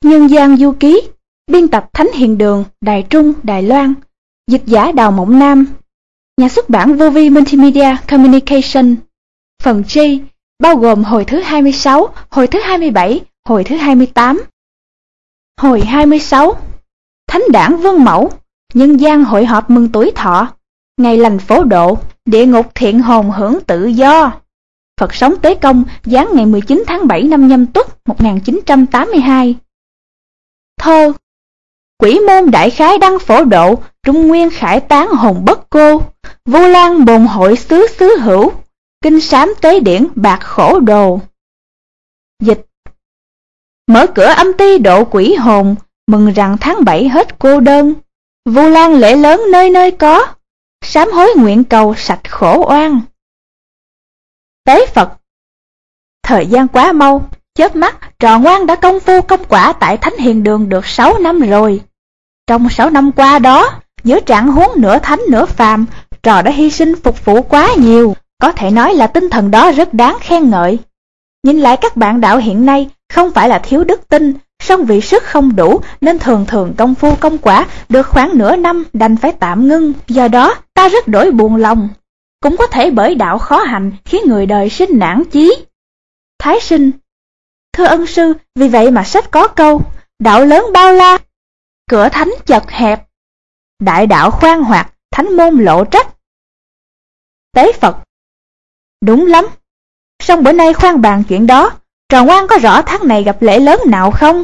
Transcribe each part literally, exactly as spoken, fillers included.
Nhân gian du ký, biên tập Thánh Hiền Đường, Đài Trung, Đài Loan, dịch giả Đào Mộng Nam, nhà xuất bản Vô Vi Multimedia Communication. Phần G bao gồm hồi thứ hai mươi sáu, hồi thứ hai mươi bảy, hồi thứ hai mươi tám. Hồi hai mươi sáu, Thánh đản Vương Mẫu, nhân gian hội họp mừng tuổi thọ, ngày lành phổ độ, địa ngục thiện hồn hưởng tự do. Phật sống Tế Công giáng ngày mười chín tháng bảy năm Nhâm Tuất một nghìn chín trăm tám mươi hai. Thơ: Quỷ môn đại khái đăng phổ độ, trung nguyên khải tán hồn bất cô, Vu Lan bồn hội xứ xứ hữu, kinh sám tế điển bạc khổ đồ. Dịch: Mở cửa âm ti độ quỷ hồn, mừng rằng tháng bảy hết cô đơn, Vu Lan lễ lớn nơi nơi có, sám hối nguyện cầu sạch khổ oan. Tế Phật: Thời gian quá mau, chớp mắt Trò Ngoan đã công phu công quả tại Thánh Hiền Đường được sáu năm rồi. Trong sáu năm qua đó, giữa trạng huống nửa thánh nửa phàm, Trò đã hy sinh phục vụ quá nhiều, có thể nói là tinh thần đó rất đáng khen ngợi. Nhìn lại các bạn đạo hiện nay, không phải là thiếu đức tin, song vì sức không đủ nên thường thường công phu công quả được khoảng nửa năm đành phải tạm ngưng, do đó ta rất đổi buồn lòng. Cũng có thể bởi đạo khó hành khiến người đời sinh nản chí. Thái Sinh: Thưa ân sư, vì vậy mà sách có câu, đạo lớn bao la, cửa thánh chật hẹp, đại đạo khoan hoạt, thánh môn lộ trách. Tế Phật: Đúng lắm, song bữa nay khoan bàn chuyện đó, Trò Ngoan có rõ tháng này gặp lễ lớn nào không?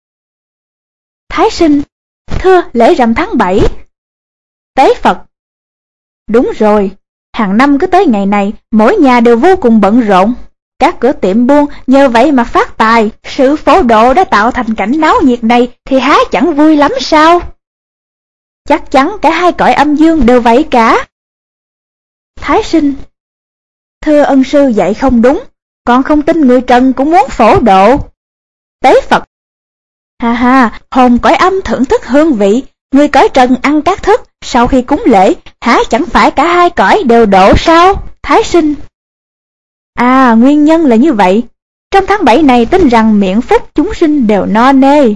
Thái Sinh: Thưa, lễ rằm tháng bảy. Tế Phật: Đúng rồi, hàng năm cứ tới ngày này, mỗi nhà đều vô cùng bận rộn. Các cửa tiệm buôn nhờ vậy mà phát tài, sự phổ độ đã tạo thành cảnh náo nhiệt này thì há chẳng vui lắm sao? Chắc chắn cả hai cõi âm dương đều vậy cả. Thái Sinh: Thưa ân sư dạy không đúng, con không tin người trần cũng muốn phổ độ. Tế Phật: Ha ha, hồn cõi âm thưởng thức hương vị, người cõi trần ăn các thức, sau khi cúng lễ, há chẳng phải cả hai cõi đều độ sao? Thái Sinh: À, nguyên nhân là như vậy. Trong tháng bảy này tin rằng miệng phúc chúng sinh đều no nê.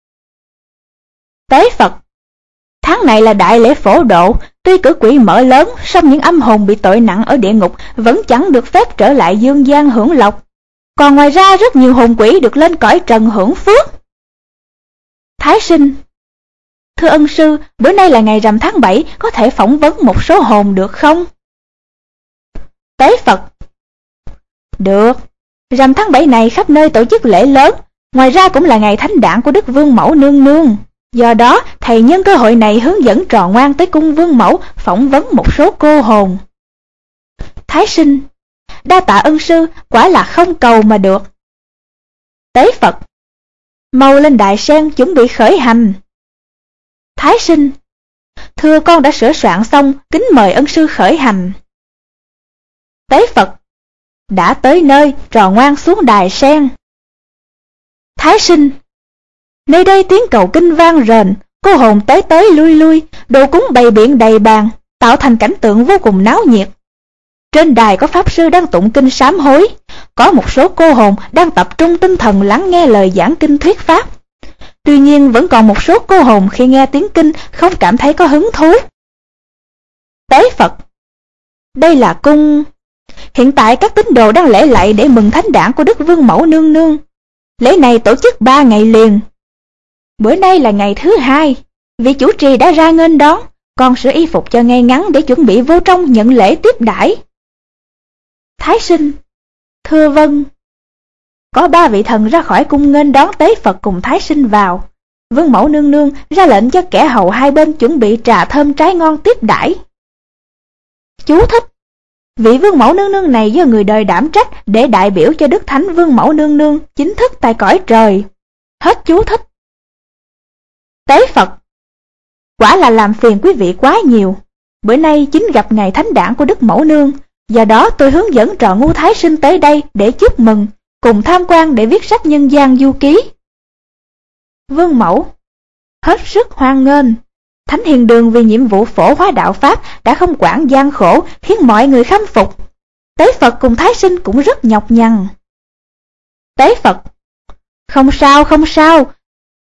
Tế Phật: Tháng này là đại lễ phổ độ, tuy cửa quỷ mở lớn, song những âm hồn bị tội nặng ở địa ngục vẫn chẳng được phép trở lại dương gian hưởng lộc. Còn ngoài ra rất nhiều hồn quỷ được lên cõi trần hưởng phước. Thái Sinh: Thưa ân sư, bữa nay là ngày rằm tháng bảy, có thể phỏng vấn một số hồn được không? Tế Phật: Được, rằm tháng bảy này khắp nơi tổ chức lễ lớn, ngoài ra cũng là ngày thánh đản của Đức Vương Mẫu Nương Nương. Do đó, thầy nhân cơ hội này hướng dẫn Trò Ngoan tới cung Vương Mẫu phỏng vấn một số cô hồn. Thái Sinh: Đa tạ ân sư, quả là không cầu mà được. Tế Phật: Mau lên đài sen chuẩn bị khởi hành. Thái Sinh: Thưa con đã sửa soạn xong, kính mời ân sư khởi hành. Tế Phật: Đã tới nơi, Trò Ngoan xuống đài sen. Thái Sinh: Nơi đây tiếng cầu kinh vang rền, cô hồn tới tới lui lui, đồ cúng bày biện đầy bàn, tạo thành cảnh tượng vô cùng náo nhiệt. Trên đài có pháp sư đang tụng kinh sám hối, có một số cô hồn đang tập trung tinh thần lắng nghe lời giảng kinh thuyết pháp. Tuy nhiên vẫn còn một số cô hồn khi nghe tiếng kinh không cảm thấy có hứng thú. Tế Phật: Đây là cung... Hiện tại các tín đồ đang lễ lạy để mừng thánh đản của Đức Vương Mẫu Nương Nương. Lễ này tổ chức ba ngày liền. Bữa nay là ngày thứ hai, vị chủ trì đã ra nghênh đón, con sửa y phục cho ngay ngắn để chuẩn bị vô trong nhận lễ tiếp đãi. Thái Sinh: Thưa vâng. Có ba vị thần ra khỏi cung nghênh đón Tế Phật cùng Thái Sinh vào. Vương Mẫu Nương Nương ra lệnh cho kẻ hầu hai bên chuẩn bị trà thơm trái ngon tiếp đãi. Chú thích: Vị Vương Mẫu Nương Nương này do người đời đảm trách để đại biểu cho Đức Thánh Vương Mẫu Nương Nương chính thức tại cõi trời. Hết chú thích. Tế Phật: Quả là làm phiền quý vị quá nhiều. Bữa nay chính gặp ngày thánh đản của Đức Mẫu Nương, do đó tôi hướng dẫn Trò Ngu Thái Sinh tới đây để chúc mừng, cùng tham quan để viết sách nhân gian du ký. Vương Mẫu: Hết sức hoan nghênh. Thánh Hiền Đường vì nhiệm vụ phổ hóa đạo Pháp đã không quản gian khổ, khiến mọi người khâm phục. Tế Phật cùng Thái Sinh cũng rất nhọc nhằn. Tế Phật: Không sao, không sao.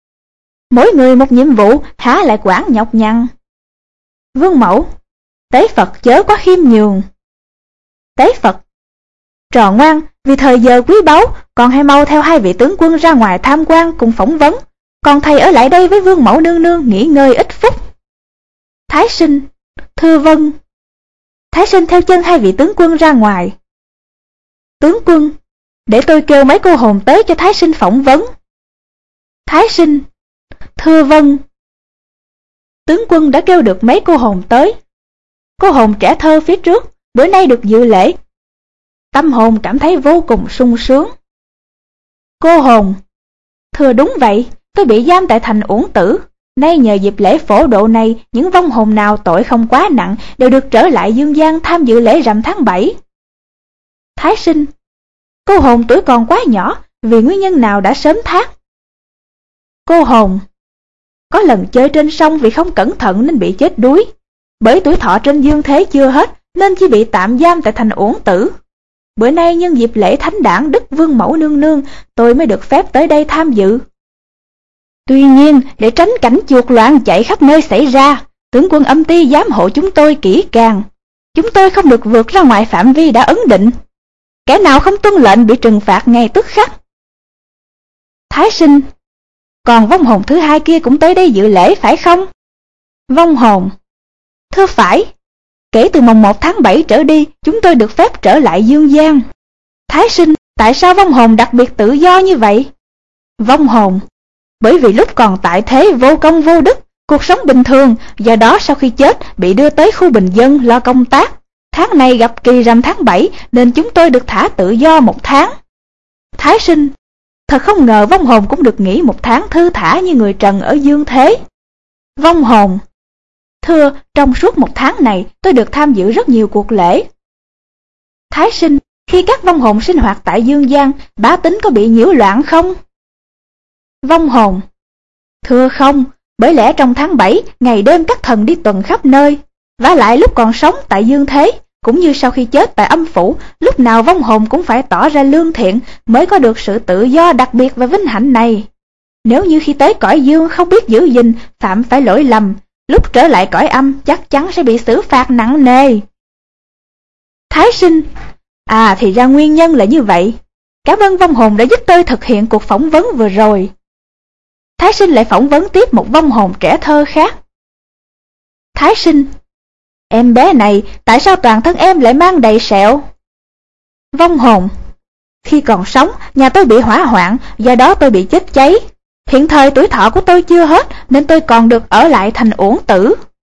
Mỗi người một nhiệm vụ, há lại quản nhọc nhằn. Vương mẫu: Tế Phật chớ quá khiêm nhường. Tế Phật: Trò ngoan, vì thời giờ quý báu, con hãy mau theo hai vị tướng quân ra ngoài tham quan cùng phỏng vấn, còn thầy ở lại đây với vương mẫu nương nương nghỉ ngơi ít phút. Thái Sinh: Thưa vâng. Thái Sinh theo chân hai vị tướng quân ra ngoài. Tướng quân: Để tôi kêu mấy cô hồn tới cho Thái Sinh phỏng vấn. Thái Sinh: Thưa vâng. Tướng quân đã kêu được mấy cô hồn tới. Cô hồn trẻ thơ phía trước, bữa nay được dự lễ. Tâm hồn cảm thấy vô cùng sung sướng. Cô hồn: Thưa đúng vậy, tôi bị giam tại thành Uổng Tử. Nay nhờ dịp lễ phổ độ này, những vong hồn nào tội không quá nặng đều được trở lại dương gian tham dự lễ rằm tháng bảy. Thái Sinh: Cô hồn tuổi còn quá nhỏ, vì nguyên nhân nào đã sớm thác? Cô hồn: Có lần chơi trên sông vì không cẩn thận nên bị chết đuối. Bởi tuổi thọ trên dương thế chưa hết nên chỉ bị tạm giam tại thành Uổng Tử. Bữa nay nhân dịp lễ thánh đản Đức Vương Mẫu Nương Nương, tôi mới được phép tới đây tham dự. Tuy nhiên, để tránh cảnh chuột loạn chạy khắp nơi xảy ra, tướng quân Âm Ty giám hộ chúng tôi kỹ càng. Chúng tôi không được vượt ra ngoài phạm vi đã ấn định. Kẻ nào không tuân lệnh bị trừng phạt ngay tức khắc. Thái Sinh: Còn vong hồn thứ hai kia cũng tới đây dự lễ phải không? Vong hồn: Thưa phải. Kể từ mồng một tháng bảy trở đi, chúng tôi được phép trở lại dương gian. Thái Sinh: Tại sao vong hồn đặc biệt tự do như vậy? Vong hồn: Bởi vì lúc còn tại thế vô công vô đức, cuộc sống bình thường, do đó sau khi chết bị đưa tới khu bình dân lo công tác. Tháng này gặp kỳ rằm tháng bảy nên chúng tôi được thả tự do một tháng. Thái Sinh: Thật không ngờ vong hồn cũng được nghỉ một tháng thư thả như người trần ở dương thế. Vong hồn: Thưa, trong suốt một tháng này tôi được tham dự rất nhiều cuộc lễ. Thái Sinh: Khi các vong hồn sinh hoạt tại dương gian, bá tính có bị nhiễu loạn không? Vong hồn: Thưa không, bởi lẽ trong tháng bảy, ngày đêm các thần đi tuần khắp nơi. Vả lại lúc còn sống tại dương thế, cũng như sau khi chết tại âm phủ, lúc nào vong hồn cũng phải tỏ ra lương thiện mới có được sự tự do đặc biệt và vinh hạnh này. Nếu như khi tới cõi dương không biết giữ gìn, phạm phải lỗi lầm, lúc trở lại cõi âm chắc chắn sẽ bị xử phạt nặng nề. Thái Sinh: À thì ra nguyên nhân là như vậy. Cảm ơn vong hồn đã giúp tôi thực hiện cuộc phỏng vấn vừa rồi. Thái Sinh lại phỏng vấn tiếp một vong hồn trẻ thơ khác. Thái Sinh: Em bé này, tại sao toàn thân em lại mang đầy sẹo? Vong hồn: Khi còn sống, nhà tôi bị hỏa hoạn, do đó tôi bị chết cháy. Hiện thời tuổi thọ của tôi chưa hết nên tôi còn được ở lại thành Uổng Tử.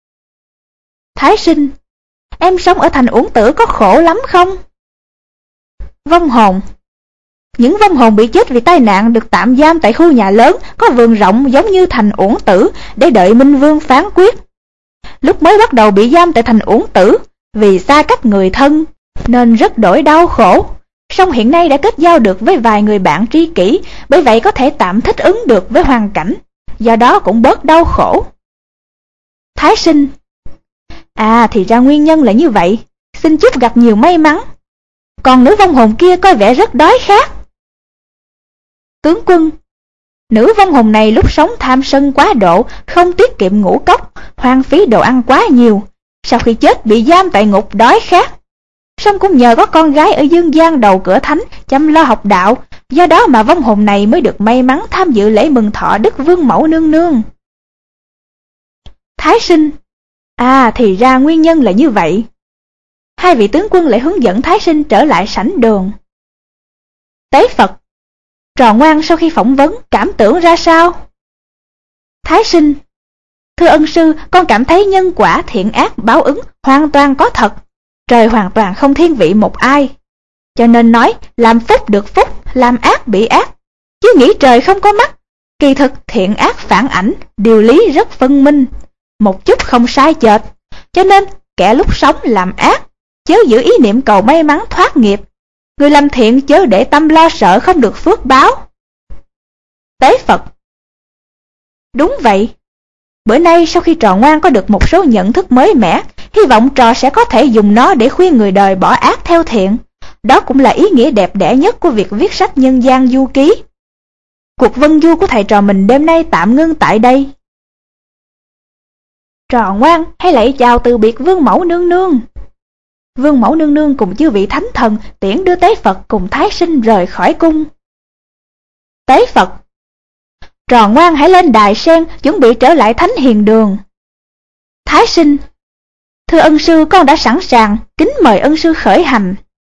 Thái Sinh: Em sống ở thành Uổng Tử có khổ lắm không? Vong hồn: Những vong hồn bị chết vì tai nạn được tạm giam tại khu nhà lớn có vườn rộng giống như thành Uổng Tử để đợi Minh Vương phán quyết. Lúc mới bắt đầu bị giam tại thành Uổng Tử, vì xa cách người thân nên rất đổi đau khổ. Song hiện nay đã kết giao được với vài người bạn tri kỷ, bởi vậy có thể tạm thích ứng được với hoàn cảnh, do đó cũng bớt đau khổ. Thái Sinh: À thì ra nguyên nhân là như vậy, xin chúc gặp nhiều may mắn. Còn nữ vong hồn kia coi vẻ rất đói khát. Tướng quân: Nữ vong hồn này lúc sống tham sân quá độ, không tiết kiệm ngũ cốc, hoang phí đồ ăn quá nhiều. Sau khi chết bị giam tại ngục đói khát. Song cũng nhờ có con gái ở dương gian đầu cửa thánh chăm lo học đạo, do đó mà vong hồn này mới được may mắn tham dự lễ mừng thọ Đức Vương Mẫu Nương Nương. Thái Sinh: À thì ra nguyên nhân là như vậy. Hai vị tướng quân lại hướng dẫn Thái Sinh trở lại sảnh đường. Tế Phật: Trò ngoan sau khi phỏng vấn cảm tưởng ra sao? Thái Sinh: Thưa ân sư, con cảm thấy nhân quả thiện ác báo ứng hoàn toàn có thật. Trời hoàn toàn không thiên vị một ai. Cho nên nói làm phúc được phúc, làm ác bị ác. Chứ nghĩ trời không có mắt. Kỳ thực thiện ác phản ảnh, điều lý rất phân minh. Một chút không sai chệch. Cho nên kẻ lúc sống làm ác, chớ giữ ý niệm cầu may mắn thoát nghiệp. Người làm thiện chớ để tâm lo sợ không được phước báo. Tế Phật: Đúng vậy. Bữa nay sau khi trò ngoan có được một số nhận thức mới mẻ, hy vọng trò sẽ có thể dùng nó để khuyên người đời bỏ ác theo thiện. Đó cũng là ý nghĩa đẹp đẽ nhất của việc viết sách nhân gian du ký. Cuộc vân du của thầy trò mình đêm nay tạm ngưng tại đây. Trò ngoan, hãy lạy chào từ biệt Vương Mẫu nương nương. Vương Mẫu nương nương cùng chư vị thánh thần tiễn đưa Tế Phật cùng Thái Sinh rời khỏi cung. Tế Phật: Trò ngoan, hãy lên đài sen chuẩn bị trở lại Thánh Hiền Đường. Thái Sinh: Thưa ân sư, con đã sẵn sàng, kính mời ân sư khởi hành.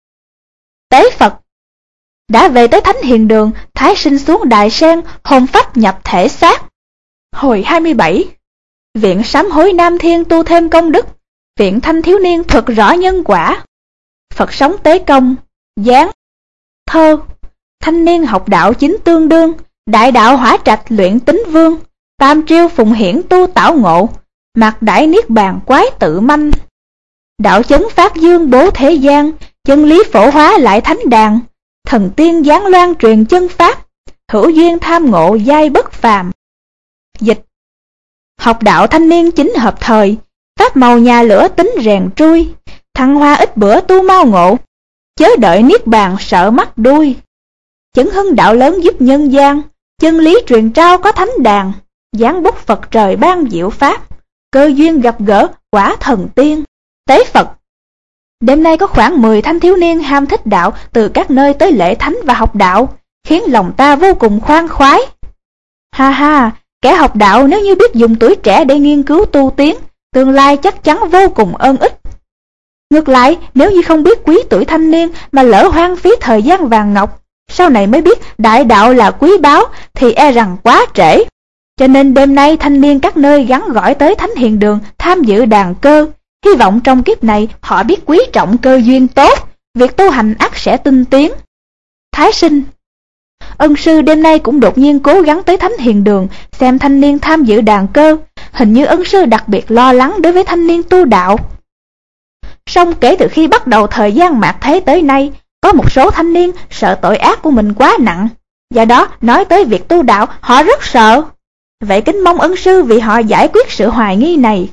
Tế Phật: Đã về tới Thánh Hiền Đường, Thái Sinh xuống đài sen, hồn phách nhập thể xác. Hồi hai mươi bảy. Viện sám hối Nam Thiên tu thêm công đức, viện thanh thiếu niên thuật rõ nhân quả. Phật sống tế công, giáng. Thơ: Thanh niên học đạo chính tương đương, đại đạo hỏa trạch luyện tính vương, tam triêu phùng hiển tu tảo ngộ, mạc đại niết bàn quái tự manh. Đạo chấn phát dương bố thế gian, chân lý phổ hóa lại thánh đàn, thần tiên giáng loan truyền chân pháp, hữu duyên tham ngộ giai bất phàm. Dịch: Học đạo thanh niên chính hợp thời, pháp màu nhà lửa tính rèn trui, thăng hoa ít bữa tu mau ngộ, chớ đợi niết bàn sợ mắc đuôi. Chấn hưng đạo lớn giúp nhân gian, chân lý truyền trao có thánh đàn, giáng bút Phật trời ban diệu pháp, cơ duyên gặp gỡ quả thần tiên. Tế Phật: Đêm nay có khoảng mười thanh thiếu niên ham thích đạo từ các nơi tới lễ thánh và học đạo, khiến lòng ta vô cùng khoan khoái. Ha ha, kẻ học đạo nếu như biết dùng tuổi trẻ để nghiên cứu tu tiến, tương lai chắc chắn vô cùng ơn ích. Ngược lại, nếu như không biết quý tuổi thanh niên mà lỡ hoang phí thời gian vàng ngọc, sau này mới biết đại đạo là quý báu thì e rằng quá trễ. Cho nên đêm nay thanh niên các nơi gắn gọi tới Thánh Hiền Đường tham dự đàn cơ, hy vọng trong kiếp này họ biết quý trọng cơ duyên tốt, việc tu hành ắt sẽ tinh tiến. Thái Sinh: Ân sư đêm nay cũng đột nhiên cố gắng tới Thánh Hiền Đường xem thanh niên tham dự đàn cơ, hình như ân sư đặc biệt lo lắng đối với thanh niên tu đạo. Song kể từ khi bắt đầu thời gian mạt thế tới nay, có một số thanh niên sợ tội ác của mình quá nặng, do đó nói tới việc tu đạo họ rất sợ. Vậy kính mong ân sư vì họ giải quyết sự hoài nghi này.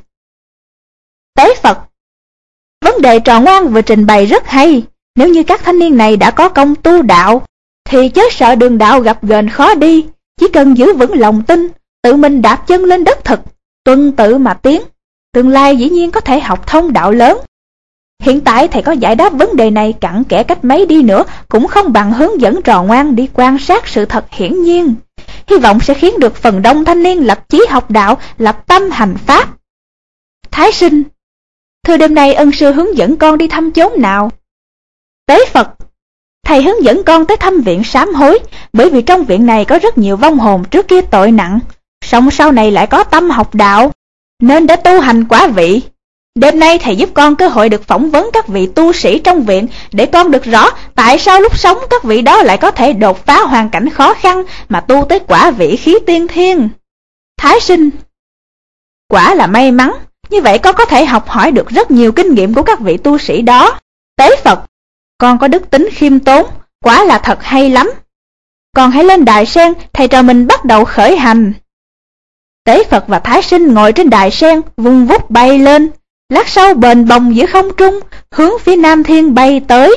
Tế Phật: Vấn đề trò ngoan vừa trình bày rất hay. Nếu như các thanh niên này đã có công tu đạo, thì chớ sợ đường đạo gặp ghềnh khó đi, chỉ cần giữ vững lòng tin, tự mình đạp chân lên đất thực, tuân tự mà tiến, tương lai dĩ nhiên có thể học thông đạo lớn. Hiện tại thầy có giải đáp vấn đề này cặn kẽ cách mấy đi nữa cũng không bằng hướng dẫn trò ngoan đi quan sát sự thật hiển nhiên, hy vọng sẽ khiến được phần đông thanh niên lập chí học đạo, lập tâm hành pháp. Thái Sinh: Thưa đêm nay ân sư hướng dẫn con đi thăm chốn nào? Tế Phật: Thầy hướng dẫn con tới thăm viện sám hối, bởi vì trong viện này có rất nhiều vong hồn trước kia tội nặng, song sau này lại có tâm học đạo, nên đã tu hành quả vị. Đêm nay thầy giúp con cơ hội được phỏng vấn các vị tu sĩ trong viện, để con được rõ tại sao lúc sống các vị đó lại có thể đột phá hoàn cảnh khó khăn mà tu tới quả vị khí tiên thiên. Thái Sinh: Quả là may mắn, như vậy con có thể học hỏi được rất nhiều kinh nghiệm của các vị tu sĩ đó. Tế Phật: Con có đức tính khiêm tốn, quả là thật hay lắm. Con hãy lên đài sen, thầy trò mình bắt đầu khởi hành. Tế Phật và Thái Sinh ngồi trên đài sen, vung vút bay lên, lát sau bền bồng giữa không trung, hướng phía Nam Thiên bay tới.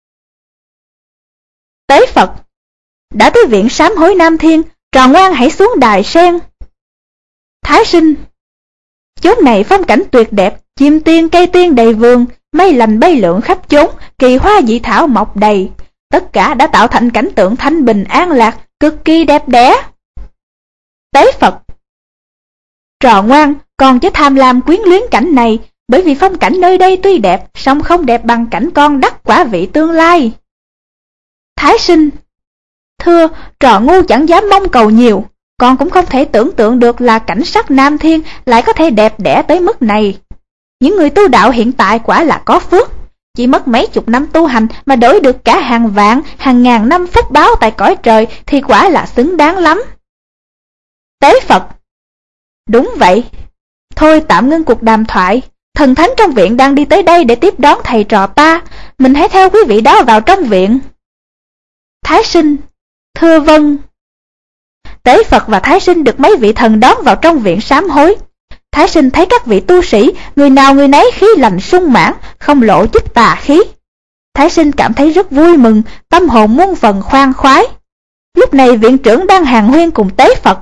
Tế Phật: Đã tới viện sám hối Nam Thiên, trò ngoan hãy xuống đài sen. Thái Sinh: Chốn này phong cảnh tuyệt đẹp, chim tiên cây tiên đầy vườn, mây lành bay lượn khắp chốn, kỳ hoa dị thảo mọc đầy, tất cả đã tạo thành cảnh tượng thanh bình an lạc, cực kỳ đẹp đẽ. Tế Phật: Trò ngoan, con chớ tham lam quyến luyến cảnh này, bởi vì phong cảnh nơi đây tuy đẹp, song không đẹp bằng cảnh con đắc quả vị tương lai. Thái Sinh: Thưa, trò ngu chẳng dám mong cầu nhiều, con cũng không thể tưởng tượng được là cảnh sắc Nam Thiên lại có thể đẹp đẽ tới mức này. Những người tu đạo hiện tại quả là có phước, chỉ mất mấy chục năm tu hành mà đổi được cả hàng vạn, hàng ngàn năm phúc báo tại cõi trời thì quả là xứng đáng lắm. Tế Phật: Đúng vậy. Thôi tạm ngưng cuộc đàm thoại, thần thánh trong viện đang đi tới đây để tiếp đón thầy trò ta, mình hãy theo quý vị đó vào trong viện. Thái Sinh: Thưa vâng. Tế Phật và Thái Sinh được mấy vị thần đón vào trong viện sám hối. Thái Sinh thấy các vị tu sĩ, người nào người nấy khí lành sung mãn, không lộ chút tà khí. Thái Sinh cảm thấy rất vui mừng, tâm hồn muôn phần khoan khoái. Lúc này viện trưởng đang hàn huyên cùng Tế Phật.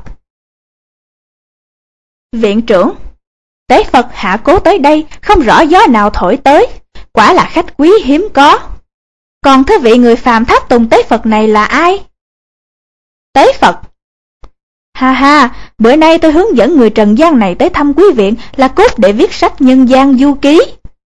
Viện trưởng: Tế Phật hạ cố tới đây, không rõ gió nào thổi tới, quả là khách quý hiếm có. Còn thứ vị người phàm tháp tùng Tế Phật này là ai? Tế Phật: Ha ha, bữa nay tôi hướng dẫn người trần gian này tới thăm quý viện là cốt để viết sách nhân gian du ký.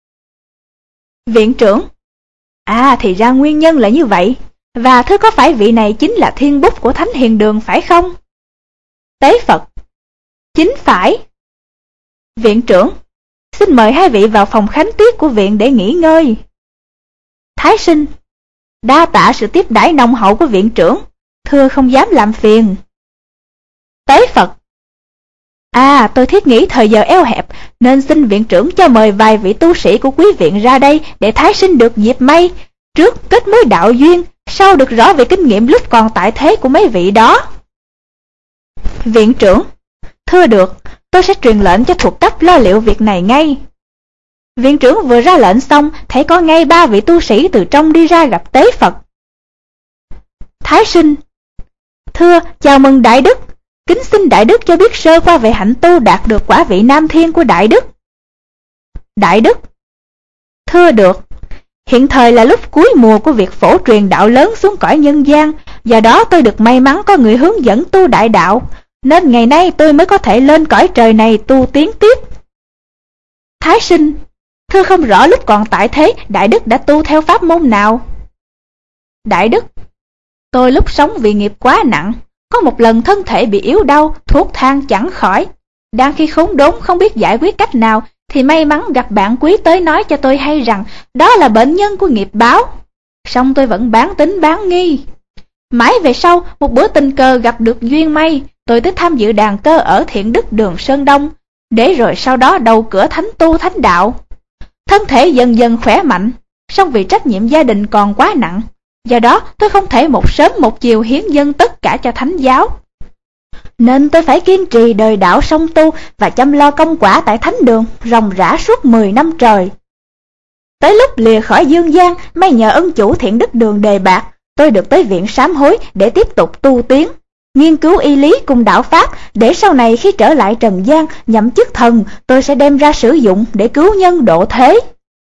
Viện trưởng: À, thì ra nguyên nhân là như vậy. Và thưa, có phải vị này chính là thiên bút của Thánh Hiền Đường phải không? Tế Phật: Chính phải. Viện trưởng: Xin mời hai vị vào phòng khánh tiết của viện để nghỉ ngơi. Thái sinh: Đa tạ sự tiếp đãi nồng hậu của viện trưởng, thưa không dám làm phiền. Tế Phật: À, tôi thiết nghĩ thời giờ eo hẹp, nên xin viện trưởng cho mời vài vị tu sĩ của quý viện ra đây để thái sinh được dịp may, trước kết mối đạo duyên, sau được rõ về kinh nghiệm lúc còn tại thế của mấy vị đó. Viện trưởng: Thưa được, tôi sẽ truyền lệnh cho thuộc cấp lo liệu việc này ngay. Viện trưởng vừa ra lệnh xong, thấy có ngay ba vị tu sĩ từ trong đi ra gặp Tế Phật. Thái sinh: Thưa, chào mừng Đại Đức. Kính xin Đại Đức cho biết sơ qua về hạnh tu đạt được quả vị Nam Thiên của Đại Đức. Đại Đức: Thưa được. Hiện thời là lúc cuối mùa của việc phổ truyền đạo lớn xuống cõi nhân gian, do đó tôi được may mắn có người hướng dẫn tu đại đạo, nên ngày nay tôi mới có thể lên cõi trời này tu tiến tiếp. Thái sinh: Thưa, không rõ lúc còn tại thế Đại Đức đã tu theo pháp môn nào? Đại Đức: Tôi lúc sống vì nghiệp quá nặng, có một lần thân thể bị yếu đau, thuốc thang chẳng khỏi. Đang khi khốn đốn không biết giải quyết cách nào, thì may mắn gặp bạn quý tới nói cho tôi hay rằng đó là bệnh nhân của nghiệp báo. Song tôi vẫn bán tín bán nghi. Mãi về sau, một bữa tình cờ gặp được duyên may, tôi tới tham dự đàn cơ ở Thiện Đức Đường Sơn Đông, để rồi sau đó đầu cửa thánh tu thánh đạo. Thân thể dần dần khỏe mạnh, song vì trách nhiệm gia đình còn quá nặng, do đó tôi không thể một sớm một chiều hiến dâng tất cả cho thánh giáo. Nên tôi phải kiên trì đời đạo song tu và chăm lo công quả tại thánh đường ròng rã suốt mười năm trời. Tới lúc lìa khỏi dương gian, may nhờ ân chủ Thiện Đức Đường đề bạt, tôi được tới viện sám hối để tiếp tục tu tiến, nghiên cứu y lý cùng đạo pháp, để sau này khi trở lại trần gian nhậm chức thần, tôi sẽ đem ra sử dụng để cứu nhân độ thế.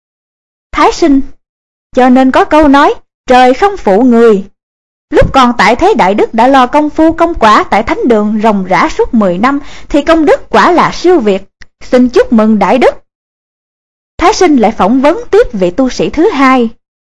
Thái sinh: Cho nên có câu nói, trời không phụ người. Lúc còn tại thế Đại Đức đã lo công phu công quả tại thánh đường ròng rã suốt mười năm, thì công đức quả là siêu việt. Xin chúc mừng Đại Đức. Thái sinh lại phỏng vấn tiếp vị tu sĩ thứ hai.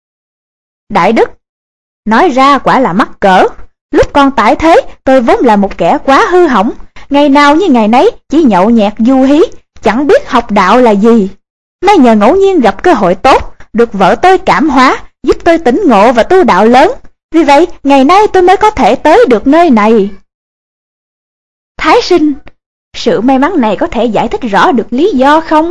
Đại Đức: Nói ra quả là mắc cỡ. Lúc còn tại thế, tôi vốn là một kẻ quá hư hỏng, ngày nào như ngày nấy chỉ nhậu nhẹt du hí, chẳng biết học đạo là gì. May nhờ ngẫu nhiên gặp cơ hội tốt, được vợ tôi cảm hóa, giúp tôi tỉnh ngộ và tu đạo lớn. Vì vậy, ngày nay tôi mới có thể tới được nơi này. Thái sinh: Sự may mắn này có thể giải thích rõ được lý do không?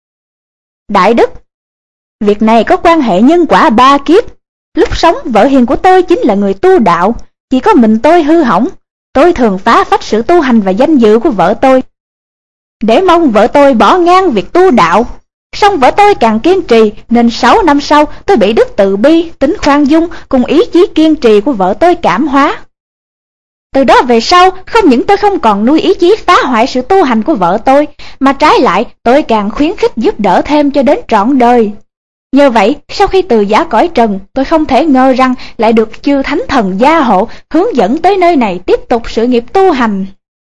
Đại Đức: Việc này có quan hệ nhân quả ba kiếp. Lúc sống, vợ hiền của tôi chính là người tu đạo, chỉ có mình tôi hư hỏng. Tôi thường phá phách sự tu hành và danh dự của vợ tôi, để mong vợ tôi bỏ ngang việc tu đạo. Song vợ tôi càng kiên trì, nên sáu năm sau tôi bị đức từ bi, tính khoan dung cùng ý chí kiên trì của vợ tôi cảm hóa. Từ đó về sau, không những tôi không còn nuôi ý chí phá hoại sự tu hành của vợ tôi, mà trái lại tôi càng khuyến khích giúp đỡ thêm cho đến trọn đời. Nhờ vậy, sau khi từ giã cõi trần, tôi không thể ngờ rằng lại được chư thánh thần gia hộ, hướng dẫn tới nơi này tiếp tục sự nghiệp tu hành.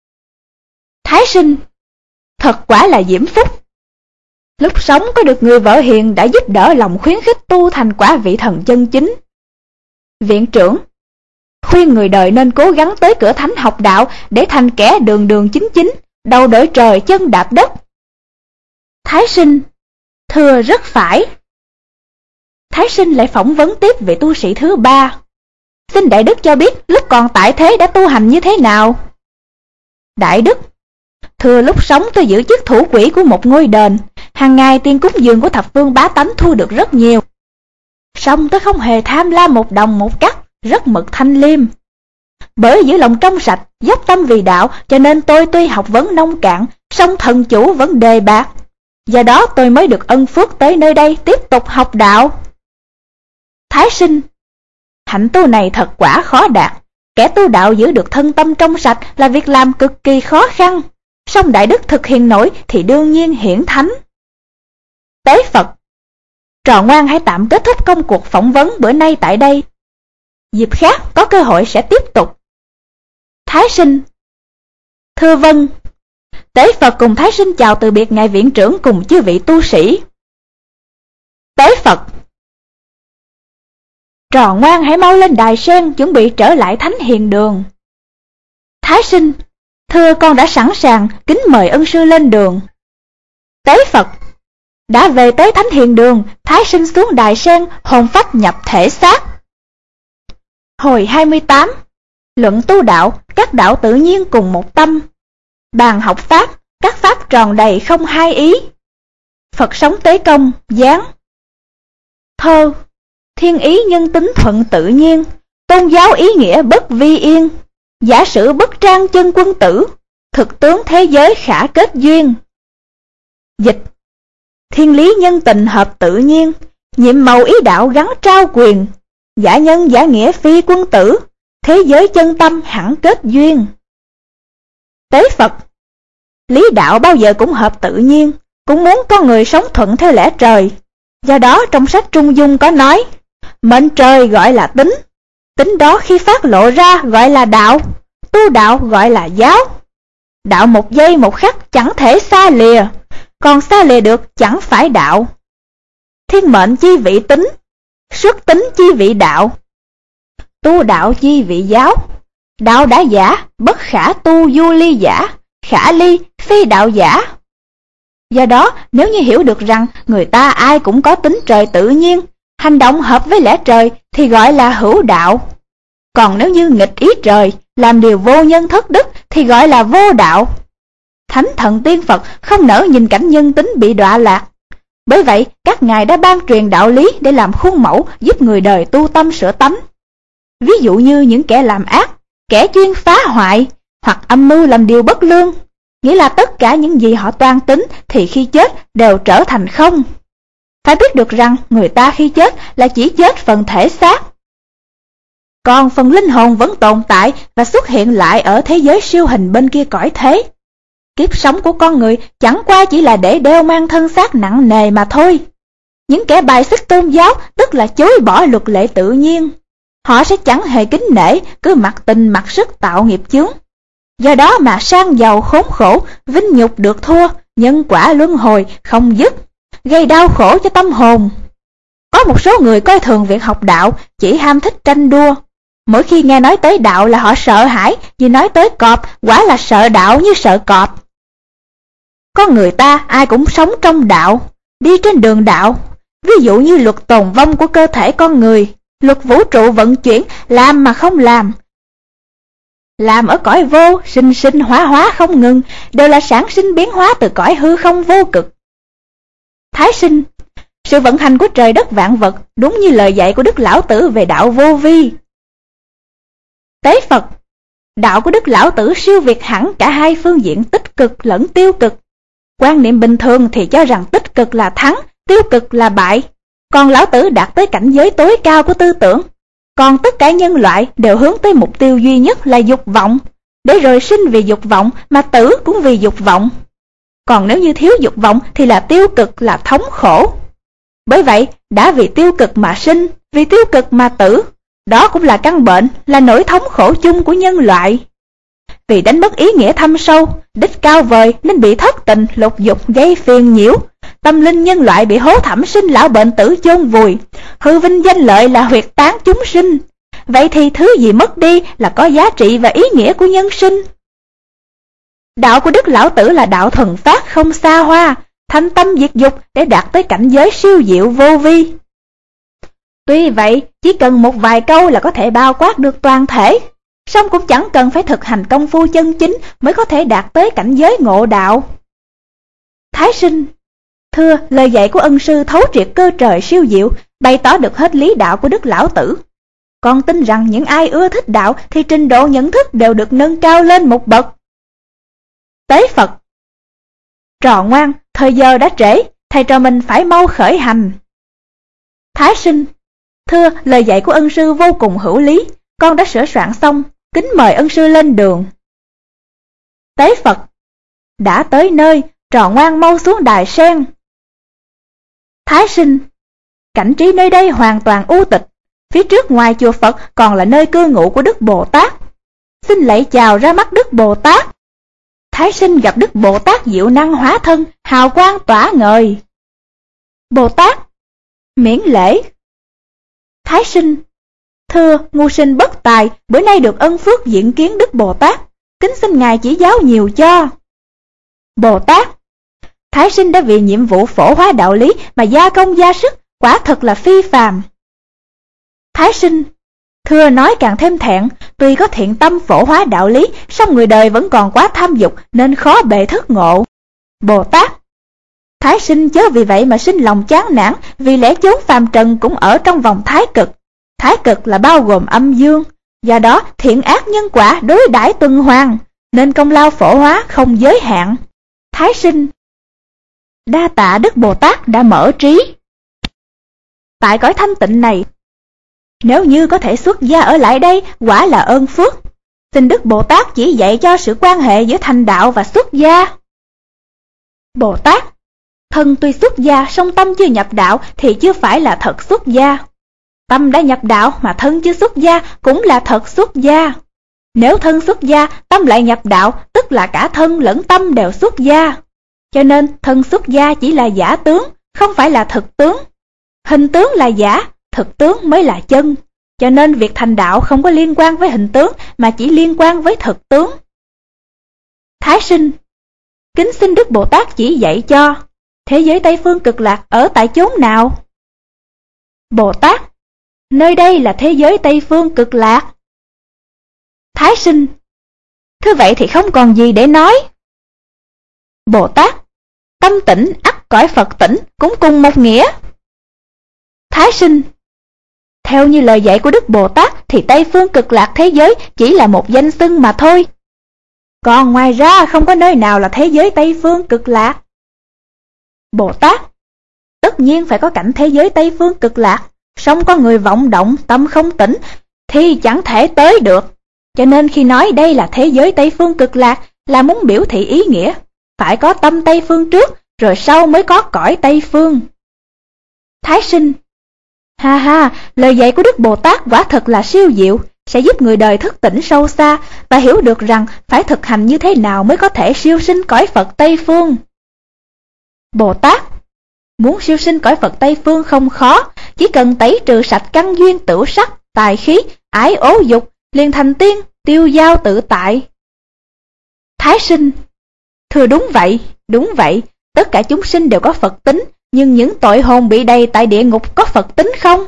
Thái sinh: Thật quả là diễm phúc. Lúc sống có được người vợ hiền đã giúp đỡ lòng khuyến khích tu thành quả vị thần chân chính. Viện trưởng: Khuyên người đời nên cố gắng tới cửa thánh học đạo để thành kẻ đường đường chính chính, đầu đỡ trời chân đạp đất. Thái sinh: Thưa rất phải. Thái sinh lại phỏng vấn tiếp vị tu sĩ thứ ba. Xin Đại Đức cho biết lúc còn tại thế đã tu hành như thế nào? Đại Đức: Thưa, lúc sống tôi giữ chức thủ quỹ của một ngôi đền, hàng ngày tiền cúng dường của thập phương bá tánh thu được rất nhiều. Song tôi không hề tham lam một đồng một cắc, rất mực thanh liêm. Bởi giữ lòng trong sạch, dốc tâm vì đạo, cho nên tôi tuy học vấn nông cạn, song thần chủ vẫn đề bạt. Do đó tôi mới được ân phước tới nơi đây tiếp tục học đạo. Thái sinh: Hạnh tu này thật quả khó đạt. Kẻ tu đạo giữ được thân tâm trong sạch là việc làm cực kỳ khó khăn, song đại đức thực hiện nổi thì đương nhiên hiển thánh. Tế Phật. Trò ngoan hãy tạm kết thúc công cuộc phỏng vấn bữa nay tại đây. Dịp khác có cơ hội sẽ tiếp tục. Thái Sinh. Thưa vâng. Tế Phật cùng Thái Sinh chào từ biệt ngài viện trưởng cùng chư vị tu sĩ. Tế Phật. Trò ngoan hãy mau lên đài sen chuẩn bị trở lại Thánh Hiền Đường. Thái Sinh. Thưa con đã sẵn sàng, kính mời ân sư lên đường. Tế Phật. Đã về tới Thánh Hiền Đường, Thái Sinh xuống đài sen, hồn phách nhập thể xác. Hồi hai mươi tám. Luận tu đạo, các đạo tự nhiên cùng một tâm. Bàn học pháp, các pháp tròn đầy không hai ý. Phật sống tế công, giáng. Thơ. Thiên ý nhân tính thuận tự nhiên, tôn giáo ý nghĩa bất vi yên. Giả sử bất trang chân quân tử, thực tướng thế giới khả kết duyên. Dịch. Thiên lý nhân tình hợp tự nhiên, nhiệm màu ý đạo gắn trao quyền. Giả nhân giả nghĩa phi quân tử, thế giới chân tâm hẳn kết duyên. Tế Phật. Lý đạo bao giờ cũng hợp tự nhiên, cũng muốn con người sống thuận theo lẽ trời. Do đó trong sách Trung Dung có nói, mệnh trời gọi là tính, tính đó khi phát lộ ra gọi là đạo, tu đạo gọi là giáo. Đạo một giây một khắc chẳng thể xa lìa, còn xa lìa được chẳng phải đạo. Thiên mệnh chi vị tính, xuất tính chi vị đạo, tu đạo chi vị giáo. Đạo đã giả, bất khả tu du ly giả, khả ly phi đạo giả. Do đó nếu như hiểu được rằng người ta ai cũng có tính trời tự nhiên, hành động hợp với lẽ trời thì gọi là hữu đạo. Còn nếu như nghịch ý trời, làm điều vô nhân thất đức thì gọi là vô đạo. Thánh thần tiên Phật không nỡ nhìn cảnh nhân tính bị đọa lạc. Bởi vậy các ngài đã ban truyền đạo lý để làm khuôn mẫu giúp người đời tu tâm sửa tánh. Ví dụ như những kẻ làm ác, kẻ chuyên phá hoại, hoặc âm mưu làm điều bất lương, nghĩa là tất cả những gì họ toan tính thì khi chết đều trở thành không. Phải biết được rằng người ta khi chết là chỉ chết phần thể xác, còn phần linh hồn vẫn tồn tại và xuất hiện lại ở thế giới siêu hình bên kia cõi thế. Kiếp sống của con người chẳng qua chỉ là để đeo mang thân xác nặng nề mà thôi. Những kẻ bài xích tôn giáo tức là chối bỏ luật lệ tự nhiên. Họ sẽ chẳng hề kính nể, cứ mặc tình mặc sức tạo nghiệp chướng. Do đó mà sang giàu khốn khổ, vinh nhục được thua, nhân quả luân hồi không dứt, gây đau khổ cho tâm hồn. Có một số người coi thường việc học đạo, chỉ ham thích tranh đua. Mỗi khi nghe nói tới đạo là họ sợ hãi, vì nói tới cọp, quả là sợ đạo như sợ cọp. Con người ta ai cũng sống trong đạo, đi trên đường đạo. Ví dụ như luật tồn vong của cơ thể con người, luật vũ trụ vận chuyển, làm mà không làm. Làm ở cõi vô, sinh sinh hóa hóa không ngừng, đều là sản sinh biến hóa từ cõi hư không vô cực. Thái Sinh. Sự vận hành của trời đất vạn vật đúng như lời dạy của Đức Lão Tử về đạo vô vi. Tế Phật. Đạo của Đức Lão Tử siêu việt hẳn cả hai phương diện tích cực lẫn tiêu cực. Quan niệm bình thường thì cho rằng tích cực là thắng, tiêu cực là bại. Còn Lão Tử đạt tới cảnh giới tối cao của tư tưởng. Còn tất cả nhân loại đều hướng tới mục tiêu duy nhất là dục vọng, để rồi sinh vì dục vọng mà tử cũng vì dục vọng. Còn nếu như thiếu dục vọng thì là tiêu cực, là thống khổ. Bởi vậy, đã vì tiêu cực mà sinh, vì tiêu cực mà tử. Đó cũng là căn bệnh, là nỗi thống khổ chung của nhân loại. Vì đánh mất ý nghĩa thâm sâu, đích cao vời nên bị thất tình, lục dục gây phiền nhiễu. Tâm linh nhân loại bị hố thẳm sinh lão bệnh tử chôn vùi, hư vinh danh lợi là huyệt tán chúng sinh. Vậy thì thứ gì mất đi là có giá trị và ý nghĩa của nhân sinh? Đạo của Đức Lão Tử là đạo thuần phát không xa hoa, thanh tâm diệt dục để đạt tới cảnh giới siêu diệu vô vi. Tuy vậy, chỉ cần một vài câu là có thể bao quát được toàn thể, song cũng chẳng cần phải thực hành công phu chân chính mới có thể đạt tới cảnh giới ngộ đạo. Thái Sinh. Thưa, lời dạy của ân sư thấu triệt cơ trời siêu diệu, bày tỏ được hết lý đạo của Đức Lão Tử. Con tin rằng những ai ưa thích đạo thì trình độ nhận thức đều được nâng cao lên một bậc. Tế Phật. Trò ngoan, thời giờ đã trễ, thầy trò mình phải mau khởi hành. Thái Sinh. Thưa, lời dạy của ân sư vô cùng hữu lý, con đã sửa soạn xong, kính mời ân sư lên đường. Tế Phật đã tới nơi, trò ngoan mau xuống đài sen. Thái sinh, cảnh trí nơi đây hoàn toàn u tịch, phía trước ngoài chùa Phật còn là nơi cư ngụ của Đức Bồ Tát. Xin lạy chào ra mắt Đức Bồ Tát. Thái sinh gặp Đức Bồ Tát diệu năng hóa thân, hào quang tỏa ngời. Bồ Tát miễn lễ. Thái sinh, thưa ngu sinh bất tài, bữa nay được ân phước diện kiến Đức Bồ Tát, kính xin ngài chỉ giáo nhiều cho. Bồ Tát, Thái sinh đã vì nhiệm vụ phổ hóa đạo lý mà gia công gia sức, quả thật là phi phàm. Thái sinh, thưa nói càng thêm thẹn, tuy có thiện tâm phổ hóa đạo lý, song người đời vẫn còn quá tham dục nên khó bề thức ngộ. Bồ Tát, Thái sinh chớ vì vậy mà sinh lòng chán nản, vì lẽ chốn phàm trần cũng ở trong vòng thái cực. Thái cực là bao gồm âm dương, do đó thiện ác nhân quả đối đãi tuần hoàn, nên công lao phổ hóa không giới hạn. Thái sinh, đa tạ Đức Bồ Tát đã mở trí. Tại cõi thanh tịnh này, nếu như có thể xuất gia ở lại đây, quả là ơn phước. Xin Đức Bồ Tát chỉ dạy cho sự quan hệ giữa thành đạo và xuất gia. Bồ Tát, thân tuy xuất gia song tâm chưa nhập đạo thì chưa phải là thật xuất gia. Tâm đã nhập đạo mà thân chưa xuất gia cũng là thật xuất gia. Nếu thân xuất gia, tâm lại nhập đạo, tức là cả thân lẫn tâm đều xuất gia. Cho nên thân xuất gia chỉ là giả tướng, không phải là thực tướng. Hình tướng là giả, thực tướng mới là chân. Cho nên việc thành đạo không có liên quan với hình tướng mà chỉ liên quan với thực tướng. Thái sinh, kính xin Đức Bồ Tát chỉ dạy cho, thế giới Tây Phương Cực Lạc ở tại chốn nào? Bồ Tát, nơi đây là thế giới Tây Phương Cực Lạc. Thái sinh, thưa vậy thì không còn gì để nói. Bồ Tát, tâm tĩnh ắt cõi Phật tĩnh cũng cùng một nghĩa. Thái sinh, theo như lời dạy của Đức Bồ Tát thì Tây Phương Cực Lạc thế giới chỉ là một danh xưng mà thôi. Còn ngoài ra không có nơi nào là thế giới Tây Phương Cực Lạc. Bồ Tát, tất nhiên phải có cảnh thế giới Tây Phương Cực Lạc, song có người vọng động tâm không tĩnh thì chẳng thể tới được. Cho nên khi nói đây là thế giới Tây Phương Cực Lạc là muốn biểu thị ý nghĩa, phải có tâm Tây Phương trước, rồi sau mới có cõi Tây Phương. Thái sinh, ha ha, lời dạy của Đức Bồ Tát quả thật là siêu diệu, sẽ giúp người đời thức tỉnh sâu xa và hiểu được rằng phải thực hành như thế nào mới có thể siêu sinh cõi Phật Tây Phương. Bồ Tát, muốn siêu sinh cõi Phật Tây Phương không khó, chỉ cần tẩy trừ sạch căn duyên tửu sắc, tài khí, ái ố dục, liền thành tiên, tiêu dao tự tại. Thái sinh, thưa đúng vậy, đúng vậy, tất cả chúng sinh đều có Phật tính, nhưng những tội hồn bị đầy tại địa ngục có Phật tính không?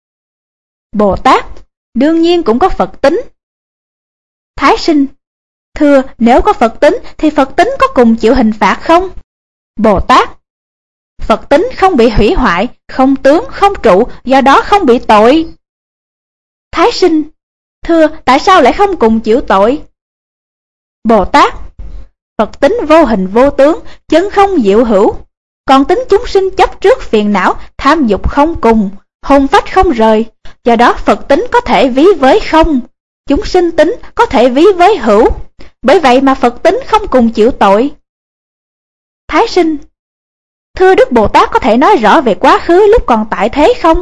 Bồ Tát, đương nhiên cũng có Phật tính. Thái sinh, thưa nếu có Phật tính thì Phật tính có cùng chịu hình phạt không? Bồ Tát, Phật tính không bị hủy hoại, không tướng, không trụ, do đó không bị tội. Thái sinh, thưa tại sao lại không cùng chịu tội? Bồ Tát, Phật tính vô hình vô tướng, chân không diệu hữu. Còn tính chúng sinh chấp trước phiền não, tham dục không cùng, hồn phách không rời. Do đó Phật tính có thể ví với không, chúng sinh tính có thể ví với hữu. Bởi vậy mà Phật tính không cùng chịu tội. Thái sinh, thưa Đức Bồ Tát có thể nói rõ về quá khứ lúc còn tại thế không?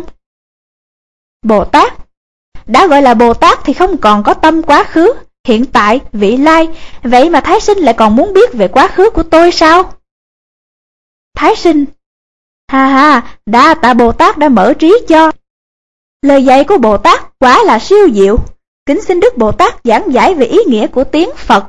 Bồ Tát, đã gọi là Bồ Tát thì không còn có tâm quá khứ, hiện tại, vị lai. Vậy mà Thái sinh lại còn muốn biết về quá khứ của tôi sao? Thái sinh, ha ha, đa tạ Bồ Tát đã mở trí cho. Lời dạy của Bồ Tát quả là siêu diệu. Kính xin Đức Bồ Tát giảng giải về ý nghĩa của tiếng Phật.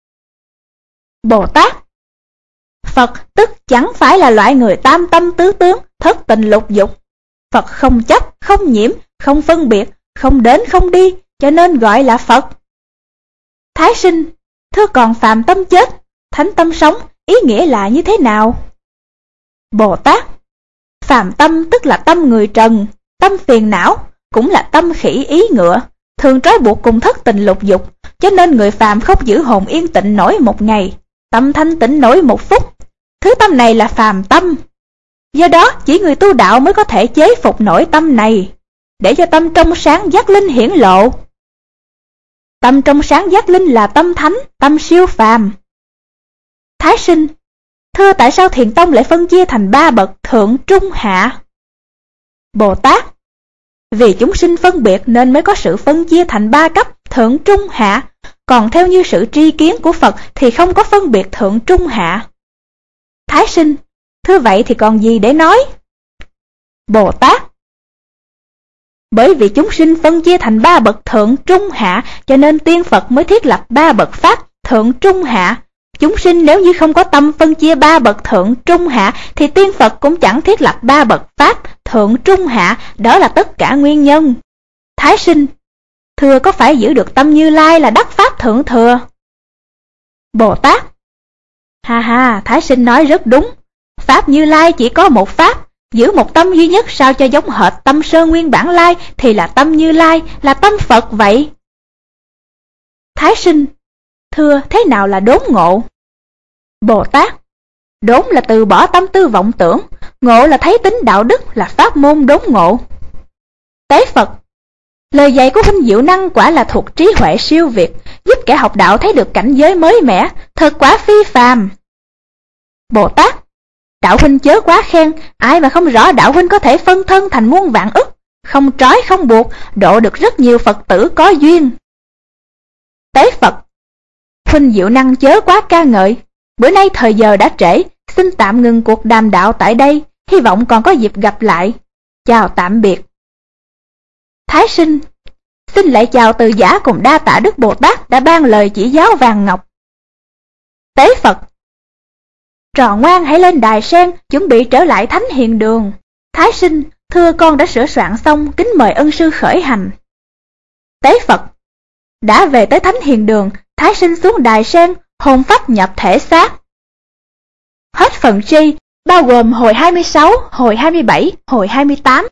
Bồ Tát, Phật tức chẳng phải là loại người tam tâm tứ tướng, thất tình lục dục. Phật không chấp, không nhiễm, không phân biệt, không đến không đi, cho nên gọi là Phật. Thái sinh, thưa còn phàm tâm chết, thánh tâm sống, ý nghĩa là như thế nào? Bồ Tát, phàm tâm tức là tâm người trần, tâm phiền não, cũng là tâm khỉ ý ngựa, thường trói buộc cùng thất tình lục dục, cho nên người phàm không giữ hồn yên tịnh nổi một ngày, tâm thanh tịnh nổi một phút. Thứ tâm này là phàm tâm. Do đó chỉ người tu đạo mới có thể chế phục nổi tâm này, để cho tâm trong sáng giác linh hiển lộ. Tâm trong sáng giác linh là tâm thánh, tâm siêu phàm. Thái sinh: Thưa, tại sao Thiền tông lại phân chia thành ba bậc thượng, trung, hạ? Bồ Tát: Vì chúng sinh phân biệt nên mới có sự phân chia thành ba cấp thượng, trung, hạ. Còn theo như sự tri kiến của Phật thì không có phân biệt thượng, trung, hạ. Thái sinh: Thưa, vậy thì còn gì để nói? Bồ Tát: Bởi vì chúng sinh phân chia thành ba bậc thượng, trung, hạ, cho nên tiên Phật mới thiết lập ba bậc pháp thượng, trung, hạ. Chúng sinh nếu như không có tâm phân chia ba bậc thượng, trung, hạ thì tiên Phật cũng chẳng thiết lập ba bậc pháp thượng, trung, hạ. Đó là tất cả nguyên nhân. Thái sinh: Thưa, có phải giữ được tâm Như Lai là đắc pháp thượng thừa? Bồ Tát: Ha ha, Thái sinh nói rất đúng. Pháp Như Lai chỉ có một pháp. Giữ một tâm duy nhất sao cho giống hệt tâm sơ nguyên bản lai thì là tâm Như Lai, là tâm Phật vậy. Thái sinh: Thưa, thế nào là đốn ngộ? Bồ Tát: Đốn là từ bỏ tâm tư vọng tưởng, ngộ là thấy tính đạo đức, là pháp môn đốn ngộ. Tế Phật: Lời dạy của huynh Diệu Năng quả là thuộc trí huệ siêu việt, giúp kẻ học đạo thấy được cảnh giới mới mẻ, thật quả phi phàm. Bồ Tát: Đạo huynh chớ quá khen, ai mà không rõ đạo huynh có thể phân thân thành muôn vạn ức, không trói không buộc, độ được rất nhiều Phật tử có duyên. Tế Phật: Huynh Diệu Năng chớ quá ca ngợi, bữa nay thời giờ đã trễ, xin tạm ngừng cuộc đàm đạo tại đây, hy vọng còn có dịp gặp lại. Chào tạm biệt. Thái sinh: Xin lại chào từ giả cùng đa tạ Đức Bồ Tát đã ban lời chỉ giáo vàng ngọc. Tế Phật: Trò ngoan hãy lên đài sen, chuẩn bị trở lại Thánh Hiền Đường. Thái sinh: Thưa, con đã sửa soạn xong, kính mời ân sư khởi hành. Tế Phật: Đã về tới Thánh Hiền Đường, Thái sinh xuống đài sen, hồn phách nhập thể xác. Hết phần tri, bao gồm hồi hai mươi sáu, hồi hai mươi bảy, hồi hai mươi tám.